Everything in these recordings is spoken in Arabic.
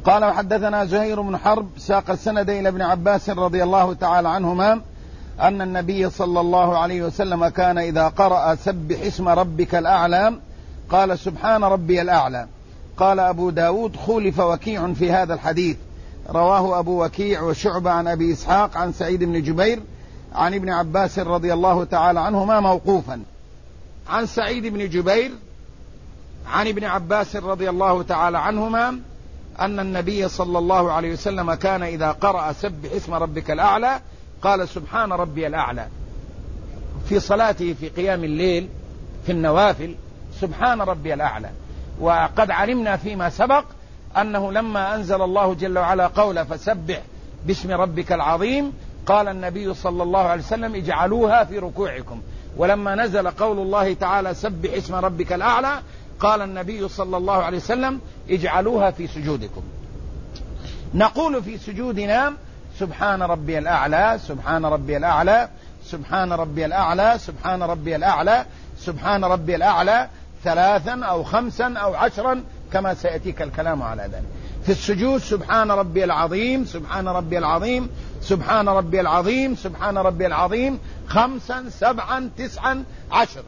قال وحدثنا زهير بن حرب ساق السند إلى ابن عباس رضي الله تعالى عنهما أن النبي صلى الله عليه وسلم كان إذا قرأ سبح اسم ربك الأعلى قال سبحان ربي الأعلى. قال أبو داود خولف وكيع في هذا الحديث، رواه أبو وكيع وشعبة عن أبي إسحاق عن سعيد بن جبير عن ابن عباس رضي الله تعالى عنهما موقوفا. عن سعيد بن جبير عن ابن عباس رضي الله تعالى عنهما أن النبي صلى الله عليه وسلم كان إذا قرأ سبح اسم ربك الأعلى قال سبحان ربي الأعلى في صلاته في قيام الليل في النوافل، سبحان ربي الأعلى. وقد علمنا فيما سبق أنه لما أنزل الله جل وعلا قوله فسبح باسم ربك العظيم قال النبي صلى الله عليه وسلم اجعلوها في ركوعكم، ولما نزل قول الله تعالى سبح اسم ربك الأعلى قال النبي صلى الله عليه وسلم اجعلوها في سجودكم. نقول في سجودنا سبحان ربي الأعلى سبحان ربي الأعلى سبحان ربي الأعلى سبحان ربي الأعلى سبحان ربي الأعلى 3 أو 5 أو 10 كما سيأتيك الكلام على ذلك. في السجود سبحان ربي العظيم سبحان ربي العظيم سبحان ربي العظيم سبحان ربي العظيم 5 7 9 10.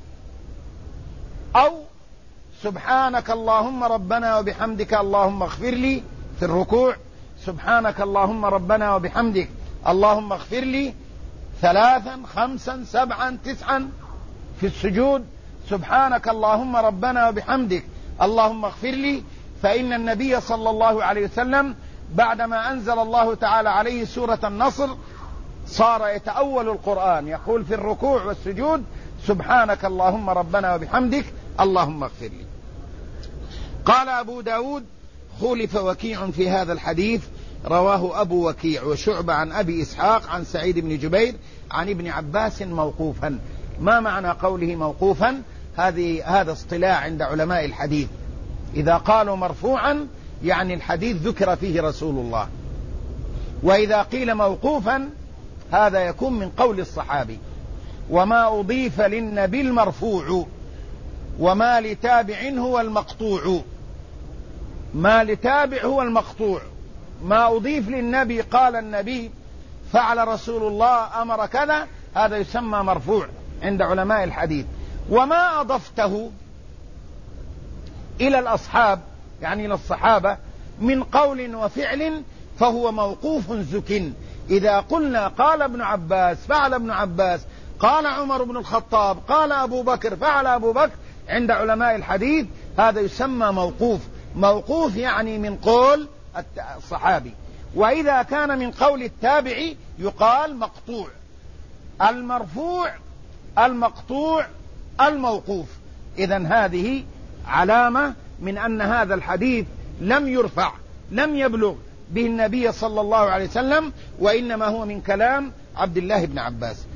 أو سبحانك اللهم ربنا وبحمدك اللهم اغفر لي في الركوع، سبحانك اللهم ربنا وبحمدك اللهم اغفر لي 3 5 7 9. في السجود سبحانك اللهم ربنا وبحمدك اللهم اغفر لي، فإن النبي صلى الله عليه وسلم بعدما أنزل الله تعالى عليه سورة النصر صار يتأول القرآن، يقول في الركوع والسجود سبحانك اللهم ربنا وبحمدك اللهم اغفر لي. قال أبو داود خولف وكيع في هذا الحديث، رواه أبو وكيع وشعبة عن أبي إسحاق عن سعيد بن جبير عن ابن عباس موقوفا. ما معنى قوله موقوفا؟ هذا اصطلاح عند علماء الحديث، إذا قالوا مرفوعا يعني الحديث ذكر فيه رسول الله، وإذا قيل موقوفا هذا يكون من قول الصحابي. وما أضيف للنبي المرفوع وما لتابع هو المقطوع. ما لتابع هو المقطوع، ما أضيف للنبي قال النبي فعل رسول الله أمر كذا هذا يسمى مرفوع عند علماء الحديث. وما أضفته إلى الأصحاب يعني إلى الصحابة من قول وفعل فهو موقوف زك. إذا قلنا قال ابن عباس فعل ابن عباس قال عمر بن الخطاب قال أبو بكر فعل أبو بكر عند علماء الحديث هذا يسمى موقوف. موقوف يعني من قول الصحابي. وإذا كان من قول التابعي يقال مقطوع. المرفوع المقطوع الموقوف. إذن هذه علامة من أن هذا الحديث لم يرفع لم يبلغ به النبي صلى الله عليه وسلم، وإنما هو من كلام عبد الله بن عباس.